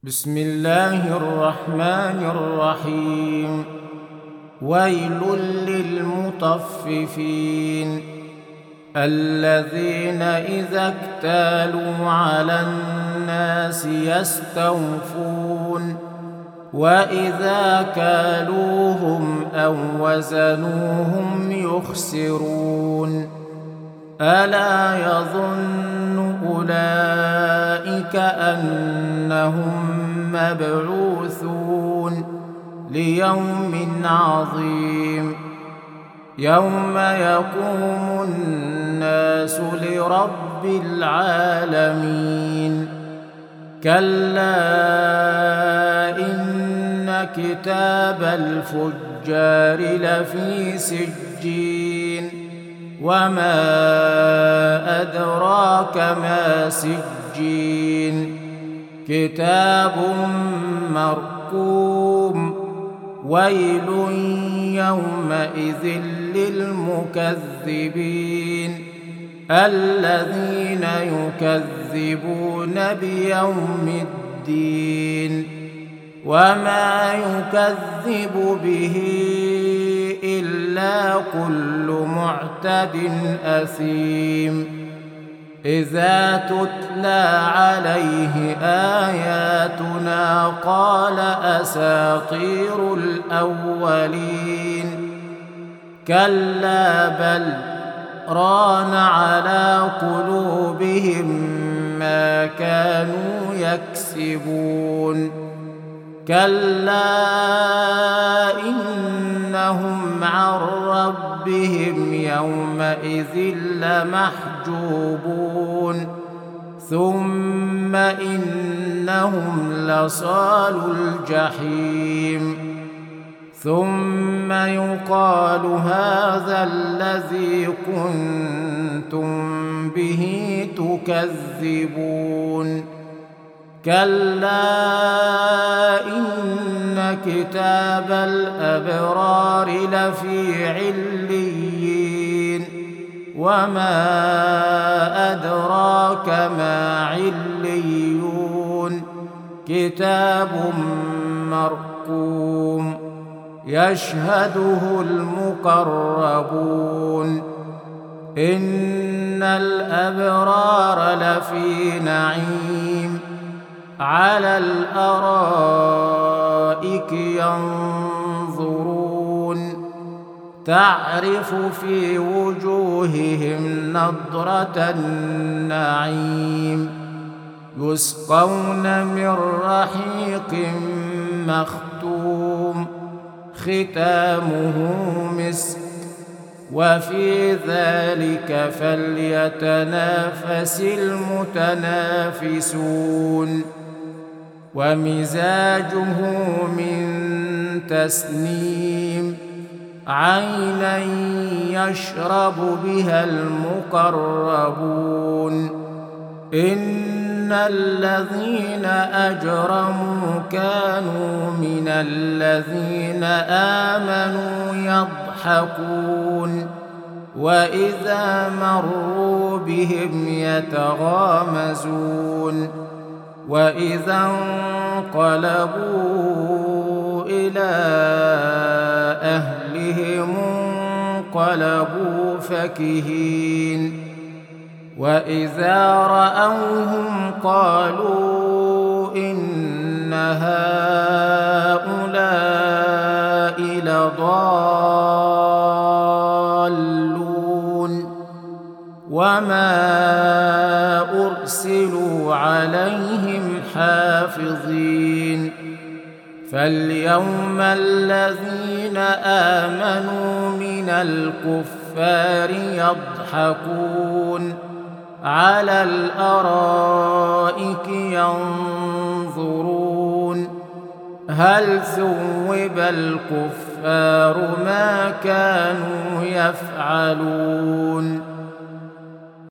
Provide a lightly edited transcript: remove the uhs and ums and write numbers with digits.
بسم الله الرحمن الرحيم. ويل للمطففين الذين إذا اكتالوا على الناس يستوفون وإذا كالوهم أو وزنوهم يخسرون. ألا يظن أولئك أنهم مبعوثون ليوم عظيم يوم يقوم الناس لرب العالمين. كلا إن كتاب الفجار لفي سجين وما أدراك ما سجين كتاب مرقوم. ويل يومئذ للمكذبين الذين يكذبون بيوم الدين وما يكذب به إلا كل معتد أثيم. إذا تتلى عليه آياتنا قال أساطير الأولين. كلا بل ران على قلوبهم ما كانوا يكسبون. كلا إنهم عن ربهم يومئذ لمحجوبون. ثم إنهم لصال الجحيم. ثم يقال هذا الذي كنتم به تكذبون. كلا إن كتاب الأبرار لفي عليين وما أدراك ما عليون كتاب مرقوم يشهده المقربون. إن الأبرار لفي نعيم على الأرائك ينظرون تعرف في وجوههم نضرة النعيم. يسقون من رحيق مختوم ختامه مسك وفي ذلك فليتنافس المتنافسون. ومزاجه من تسنيم عينا يشرب بها المقربون. إن الذين أجرموا كانوا من الذين آمنوا يضحكون وإذا مروا بهم يتغامزون. وإذا انقلبوا إلى أهلهم انقلبوا فكهين. وإذا رأوهم قالوا إن هؤلاء لضالون وما أرسلوا عليهم حافظين. فاليوم الذين آمنوا من الكفار يضحكون على الأرائك ينظرون هل ثوب الكفار ما كانوا يفعلون.